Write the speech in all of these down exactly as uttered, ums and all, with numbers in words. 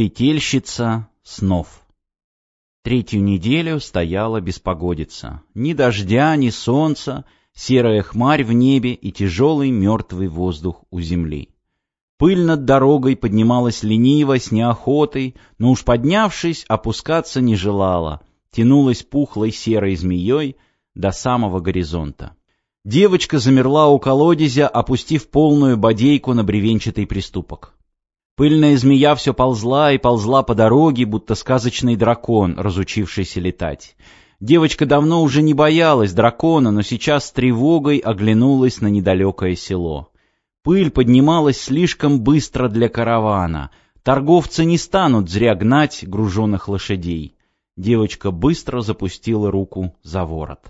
Плетельщица снов. Третью неделю стояла беспогодица. Ни дождя, ни солнца, серая хмарь в небе и тяжелый мертвый воздух у земли. Пыль над дорогой поднималась лениво, с неохотой, но уж поднявшись, опускаться не желала, тянулась пухлой серой змеей до самого горизонта. Девочка замерла у колодезя, опустив полную бодейку на бревенчатый приступок. Пыльная змея все ползла и ползла по дороге, будто сказочный дракон, разучившийся летать. Девочка давно уже не боялась дракона, но сейчас с тревогой оглянулась на недалекое село. Пыль поднималась слишком быстро для каравана. Торговцы не станут зря гнать груженных лошадей. Девочка быстро запустила руку за ворот.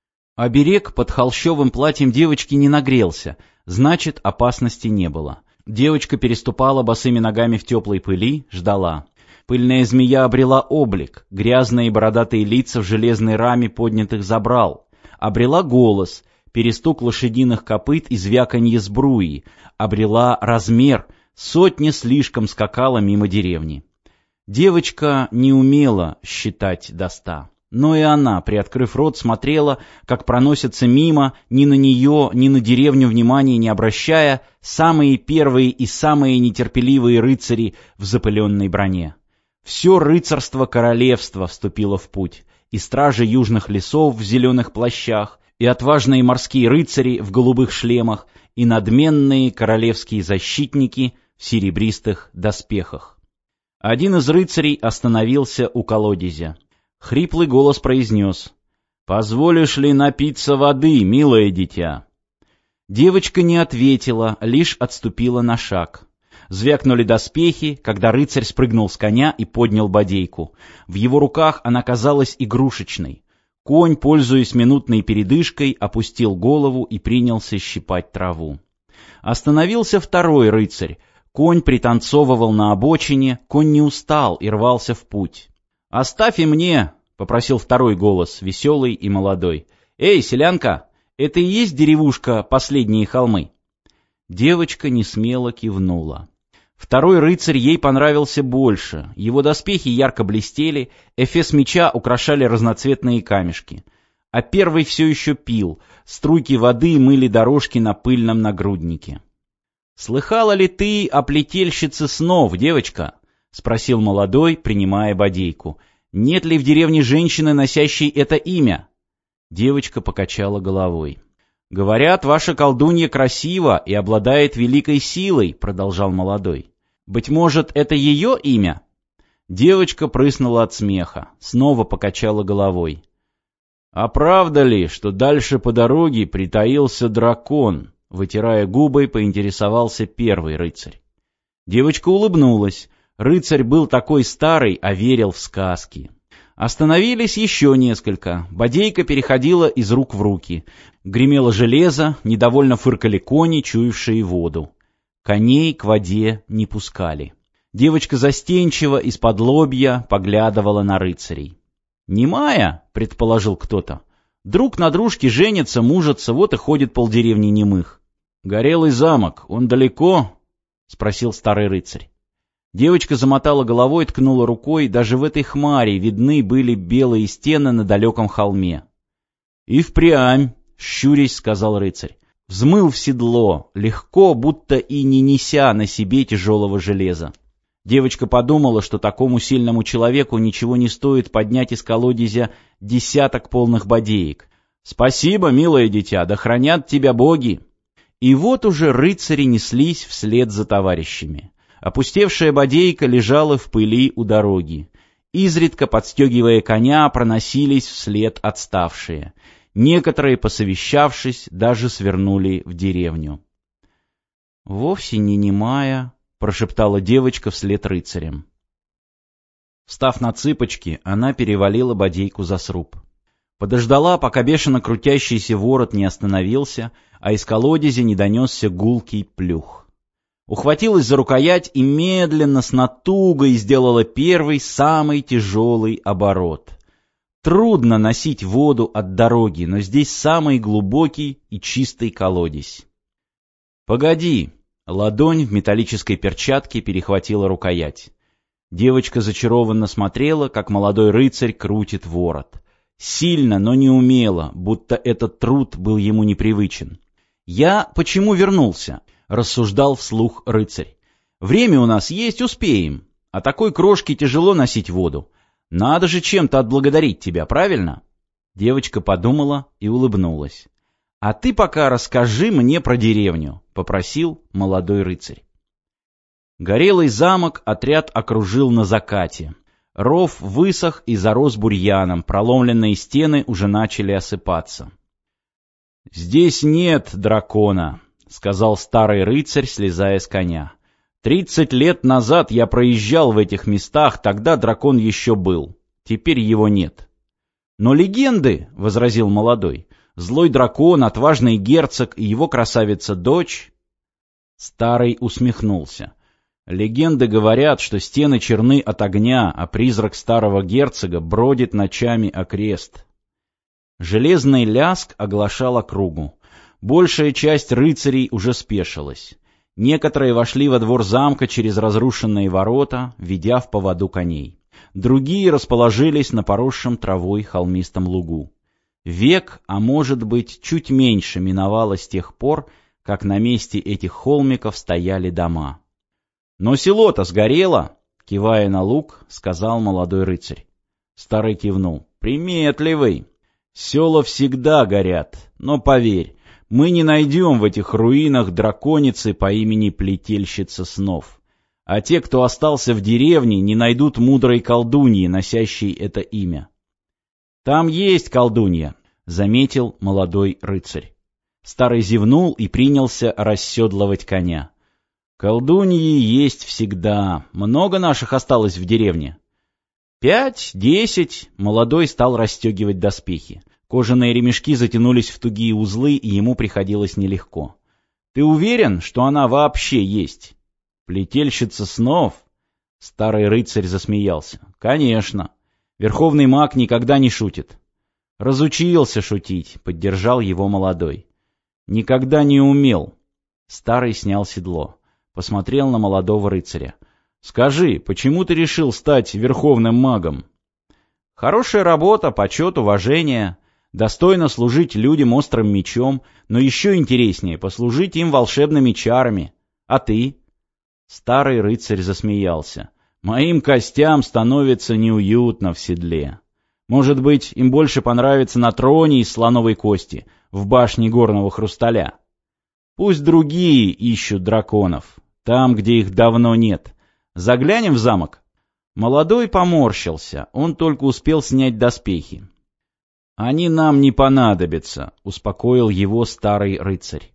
Оберег под холщовым платьем девочки не нагрелся, значит, опасности не было. Девочка переступала босыми ногами в теплой пыли, ждала. Пыльная змея обрела облик, грязные бородатые лица в железной раме поднятых забрал. Обрела голос, перестук лошадиных копыт и звяканье сбруи. Обрела размер, сотня слишком скакала мимо деревни. Девочка не умела считать до ста. Но и она, приоткрыв рот, смотрела, как проносятся мимо, ни на нее, ни на деревню внимания не обращая, самые первые и самые нетерпеливые рыцари в запыленной броне. Все рыцарство королевства вступило в путь, и стражи южных лесов в зеленых плащах, и отважные морские рыцари в голубых шлемах, и надменные королевские защитники в серебристых доспехах. Один из рыцарей остановился у колодезя. Хриплый голос произнес: «Позволишь ли напиться воды, милое дитя?» Девочка не ответила, лишь отступила на шаг. Звякнули доспехи, когда рыцарь спрыгнул с коня и поднял бодейку. В его руках она казалась игрушечной. Конь, пользуясь минутной передышкой, опустил голову и принялся щипать траву. Остановился второй рыцарь. Конь пританцовывал на обочине, конь не устал и рвался в путь. «Оставь и мне!» — попросил второй голос, веселый и молодой. «Эй, селянка, это и есть деревушка Последние холмы?» Девочка несмело кивнула. Второй рыцарь ей понравился больше. Его доспехи ярко блестели, эфес меча украшали разноцветные камешки. А первый все еще пил, струйки воды мыли дорожки на пыльном нагруднике. «Слыхала ли ты о плетельщице снов, девочка?» — спросил молодой, принимая бодейку. «Нет ли в деревне женщины, носящей это имя?» Девочка покачала головой. «Говорят, ваша колдунья красива и обладает великой силой», — продолжал молодой. «Быть может, это ее имя?» Девочка прыснула от смеха, снова покачала головой. «А правда ли, что дальше по дороге притаился дракон?» — вытирая губы, поинтересовался первый рыцарь. Девочка улыбнулась. Рыцарь был такой старый, а верил в сказки. Остановились еще несколько. Бодейка переходила из рук в руки. Гремело железо, недовольно фыркали кони, чуявшие воду. Коней к воде не пускали. Девочка застенчиво из-под лобья поглядывала на рыцарей. «Немая?» — предположил кто-то. «Друг на дружке женится, мужатся, вот и ходит полдеревни немых». «Горелый замок, он далеко?» — спросил старый рыцарь. Девочка замотала головой, ткнула рукой, даже в этой хмари видны были белые стены на далеком холме. «И впрямь», — щурясь сказал рыцарь, взмыл в седло, легко, будто и не неся на себе тяжелого железа. Девочка подумала, что такому сильному человеку ничего не стоит поднять из колодезя десяток полных бодеек. «Спасибо, милое дитя, да хранят тебя боги!» И вот уже рыцари неслись вслед за товарищами. Опустевшая бодейка лежала в пыли у дороги. Изредка, подстегивая коня, проносились вслед отставшие. Некоторые, посовещавшись, даже свернули в деревню. «Вовсе не немая», — прошептала девочка вслед рыцарям. Встав на цыпочки, она перевалила бодейку за сруб. Подождала, пока бешено крутящийся ворот не остановился, а из колодезя не донесся гулкий плюх. Ухватилась за рукоять и медленно, с натугой сделала первый, самый тяжелый оборот. Трудно носить воду от дороги, но здесь самый глубокий и чистый колодезь. «Погоди!» — ладонь в металлической перчатке перехватила рукоять. Девочка зачарованно смотрела, как молодой рыцарь крутит ворот. Сильно, но не умело, будто этот труд был ему непривычен. «Я почему вернулся?» — рассуждал вслух рыцарь. «Время у нас есть, успеем. А такой крошке тяжело носить воду. Надо же чем-то отблагодарить тебя, правильно?» Девочка подумала и улыбнулась. «А ты пока расскажи мне про деревню», — попросил молодой рыцарь. Горелый замок отряд окружил на закате. Ров высох и зарос бурьяном, проломленные стены уже начали осыпаться. «Здесь нет дракона», — сказал старый рыцарь, слезая с коня. «Тридцать лет назад я проезжал в этих местах, тогда дракон еще был. Теперь его нет». «Но легенды», — возразил молодой, — «злой дракон, отважный герцог и его красавица-дочь». Старый усмехнулся. «Легенды говорят, что стены черны от огня, а призрак старого герцога бродит ночами окрест». Железный ляск оглашал округу. Большая часть рыцарей уже спешилась. Некоторые вошли во двор замка через разрушенные ворота, ведя в поводу коней. Другие расположились на поросшем травой холмистом лугу. Век, а может быть, чуть меньше миновало с тех пор, как на месте этих холмиков стояли дома. «Но село-то сгорело!» — кивая на луг, сказал молодой рыцарь. Старый кивнул. «Приметливый! Села всегда горят, но поверь, мы не найдем в этих руинах драконицы по имени Плетельщица снов. А те, кто остался в деревне, не найдут мудрой колдуньи, носящей это имя». «Там есть колдунья», — заметил молодой рыцарь. Старый зевнул и принялся расседлывать коня. «Колдуньи есть всегда. Много наших осталось в деревне?» «Пять, десять», — молодой стал расстегивать доспехи. Кожаные ремешки затянулись в тугие узлы, и ему приходилось нелегко. «Ты уверен, что она вообще есть?» «Плетельщица снов?» Старый рыцарь засмеялся. «Конечно. Верховный маг никогда не шутит». «Разучился шутить», — поддержал его молодой. «Никогда не умел». Старый снял седло. Посмотрел на молодого рыцаря. «Скажи, почему ты решил стать верховным магом?» «Хорошая работа, почет, уважение. Достойно служить людям острым мечом, но еще интереснее послужить им волшебными чарами. А ты?» Старый рыцарь засмеялся. «Моим костям становится неуютно в седле. Может быть, им больше понравится на троне из слоновой кости, в башне горного хрусталя. Пусть другие ищут драконов, там, где их давно нет. Заглянем в замок?» Молодой поморщился, он только успел снять доспехи. «Они нам не понадобятся», — успокоил его старый рыцарь.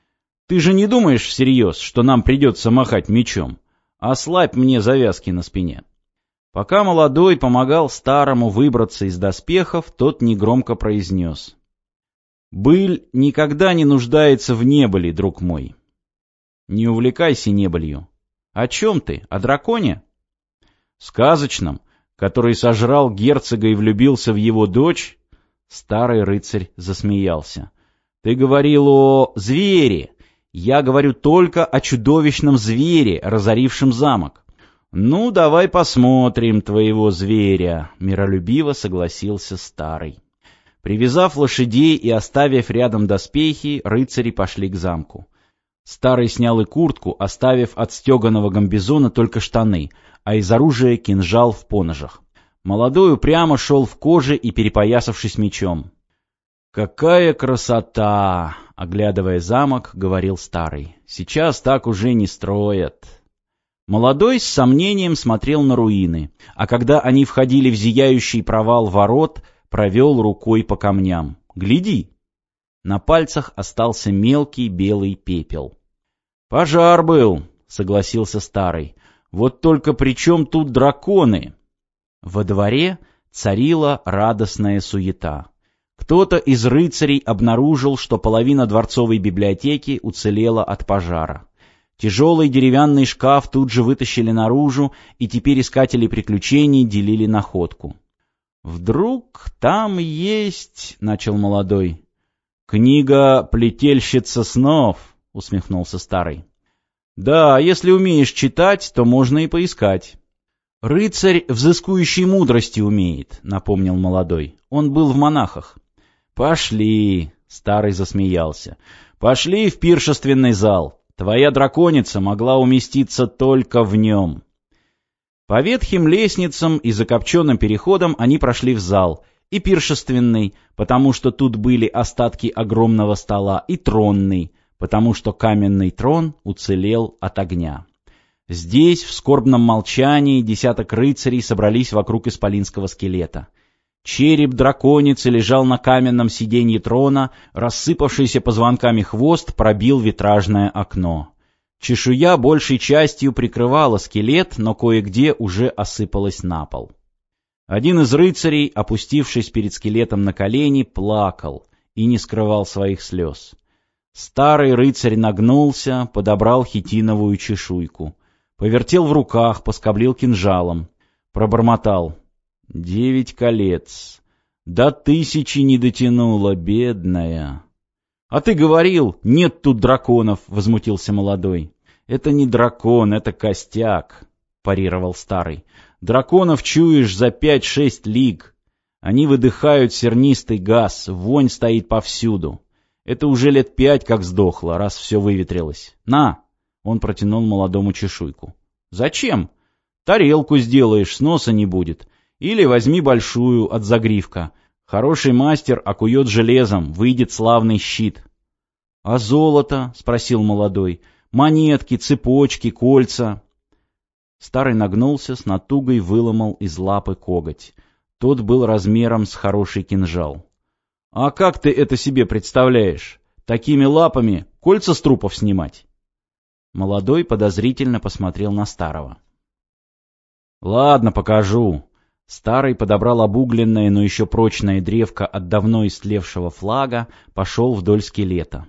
«Ты же не думаешь всерьез, что нам придется махать мечом? Ослабь мне завязки на спине». Пока молодой помогал старому выбраться из доспехов, тот негромко произнес: «Быль никогда не нуждается в небыли, друг мой». «Не увлекайся небылью». «О чем ты? О драконе?» «Сказочном, который сожрал герцога и влюбился в его дочь?» Старый рыцарь засмеялся. «Ты говорил о звере. Я говорю только о чудовищном звере, разорившем замок». «Ну, давай посмотрим твоего зверя», — миролюбиво согласился старый. Привязав лошадей и оставив рядом доспехи, рыцари пошли к замку. Старый снял и куртку, оставив от стеганого гамбизона только штаны, а из оружия кинжал в поножах. Молодой упрямо шел в коже и перепоясавшись мечом. «Какая красота!» — оглядывая замок, говорил старый. «Сейчас так уже не строят». Молодой с сомнением смотрел на руины, а когда они входили в зияющий провал ворот, провел рукой по камням. «Гляди!» На пальцах остался мелкий белый пепел. «Пожар был», — согласился старый. «Вот только при чем тут драконы?» Во дворе царила радостная суета. Кто-то из рыцарей обнаружил, что половина дворцовой библиотеки уцелела от пожара. Тяжелый деревянный шкаф тут же вытащили наружу, и теперь искатели приключений делили находку. «Вдруг там есть...» — начал молодой. «Книга «Плетельщица снов», — усмехнулся старый. «Да, если умеешь читать, то можно и поискать». «Рыцарь взыскующий мудрости умеет», — напомнил молодой. «Он был в монахах». «Пошли», — старый засмеялся. «Пошли в пиршественный зал. Твоя драконица могла уместиться только в нем». По ветхим лестницам и закопченным переходам они прошли в зал, и пиршественный, потому что тут были остатки огромного стола, и тронный, потому что каменный трон уцелел от огня. Здесь, в скорбном молчании, десяток рыцарей собрались вокруг исполинского скелета. Череп драконицы лежал на каменном сиденье трона, рассыпавшийся позвонками хвост пробил витражное окно. Чешуя большей частью прикрывала скелет, но кое-где уже осыпалась на пол. Один из рыцарей, опустившись перед скелетом на колени, плакал и не скрывал своих слез. Старый рыцарь нагнулся, подобрал хитиновую чешуйку, повертел в руках, поскоблил кинжалом, пробормотал: «Девять колец. До тысячи не дотянула, бедная». «А ты говорил, нет тут драконов», — возмутился молодой. «Это не дракон, это костяк», — парировал старый. «Драконов чуешь за пять-шесть лиг. Они выдыхают сернистый газ, вонь стоит повсюду. Это уже лет пять как сдохло, раз все выветрилось. На!» — он протянул молодому чешуйку. «Зачем? Тарелку сделаешь, с носа не будет. Или возьми большую, от загривка. Хороший мастер окует железом, выйдет славный щит». «А золото?» — спросил молодой. «Монетки, цепочки, кольца». Старый нагнулся, с натугой выломал из лапы коготь. Тот был размером с хороший кинжал. «А как ты это себе представляешь? Такими лапами кольца с трупов снимать?» Молодой подозрительно посмотрел на старого. «Ладно, покажу». Старый подобрал обугленное, но еще прочное древко от давно истлевшего флага, пошел вдоль скелета.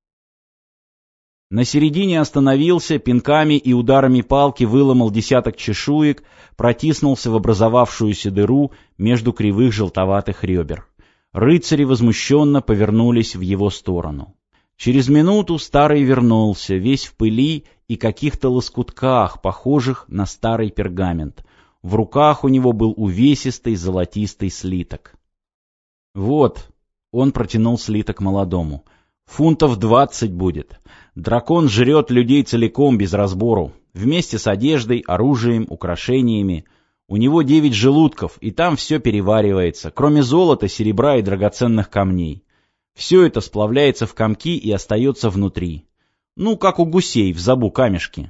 На середине остановился, пинками и ударами палки выломал десяток чешуек, протиснулся в образовавшуюся дыру между кривых желтоватых ребер. Рыцари возмущенно повернулись в его сторону. Через минуту старый вернулся, весь в пыли и каких-то лоскутках, похожих на старый пергамент. В руках у него был увесистый золотистый слиток. «Вот», — он протянул слиток молодому, — «фунтов двадцать будет. Дракон жрет людей целиком, без разбору, вместе с одеждой, оружием, украшениями. У него девять желудков, и там все переваривается, кроме золота, серебра и драгоценных камней. Все это сплавляется в комки и остается внутри. Ну, как у гусей в забу камешки».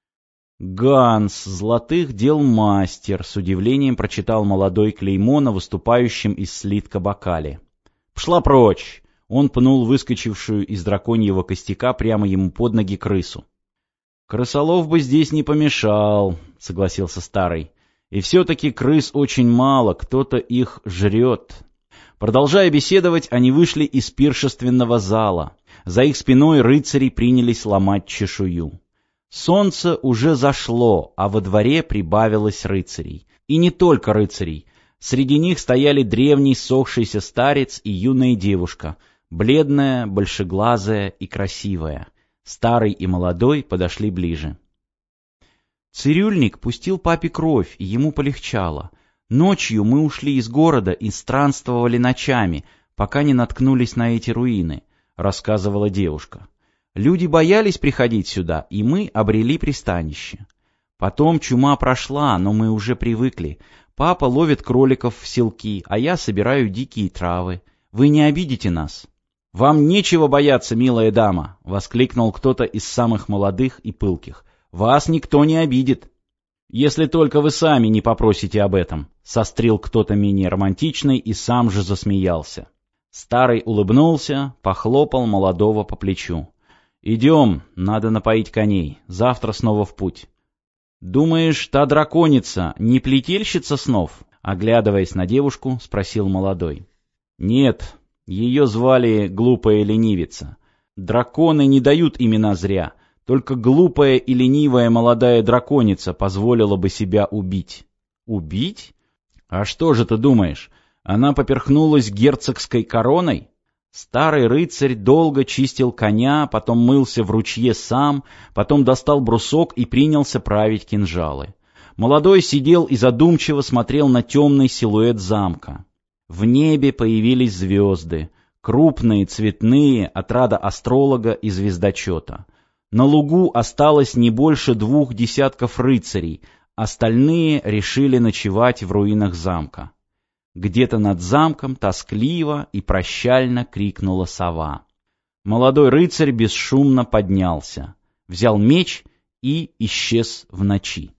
«Ганс, золотых дел мастер», — с удивлением прочитал молодой клеймо на выступающем из слитка бокале. «Пшла прочь!» — он пнул выскочившую из драконьего костяка прямо ему под ноги крысу. «Крысолов бы здесь не помешал», — согласился старый. «И все-таки крыс очень мало, кто-то их жрет». Продолжая беседовать, они вышли из пиршественного зала. За их спиной рыцари принялись ломать чешую. Солнце уже зашло, а во дворе прибавилось рыцарей. И не только рыцарей. Среди них стояли древний сохшийся старец и юная девушка, бледная, большеглазая и красивая. Старый и молодой подошли ближе. «Цирюльник пустил папе кровь, и ему полегчало. Ночью мы ушли из города и странствовали ночами, пока не наткнулись на эти руины», — рассказывала девушка. «Люди боялись приходить сюда, и мы обрели пристанище. Потом чума прошла, но мы уже привыкли. Папа ловит кроликов в селки, а я собираю дикие травы. Вы не обидите нас?» «Вам нечего бояться, милая дама!» — воскликнул кто-то из самых молодых и пылких. «Вас никто не обидит!» «Если только вы сами не попросите об этом!» — сострил кто-то менее романтичный и сам же засмеялся. Старый улыбнулся, похлопал молодого по плечу. «Идем, надо напоить коней, завтра снова в путь». «Думаешь, та драконица не плетельщица снов?» — оглядываясь на девушку, спросил молодой. «Нет, ее звали глупая ленивица. Драконы не дают имена зря, только глупая и ленивая молодая драконица позволила бы себя убить». «Убить? А что же ты думаешь, она поперхнулась герцогской короной?» Старый рыцарь долго чистил коня, потом мылся в ручье сам, потом достал брусок и принялся править кинжалы. Молодой сидел и задумчиво смотрел на темный силуэт замка. В небе появились звезды, крупные, цветные, отрада астролога и звездочета. На лугу осталось не больше двух десятков рыцарей, остальные решили ночевать в руинах замка. Где-то над замком тоскливо и прощально крикнула сова. Молодой рыцарь бесшумно поднялся, взял меч и исчез в ночи.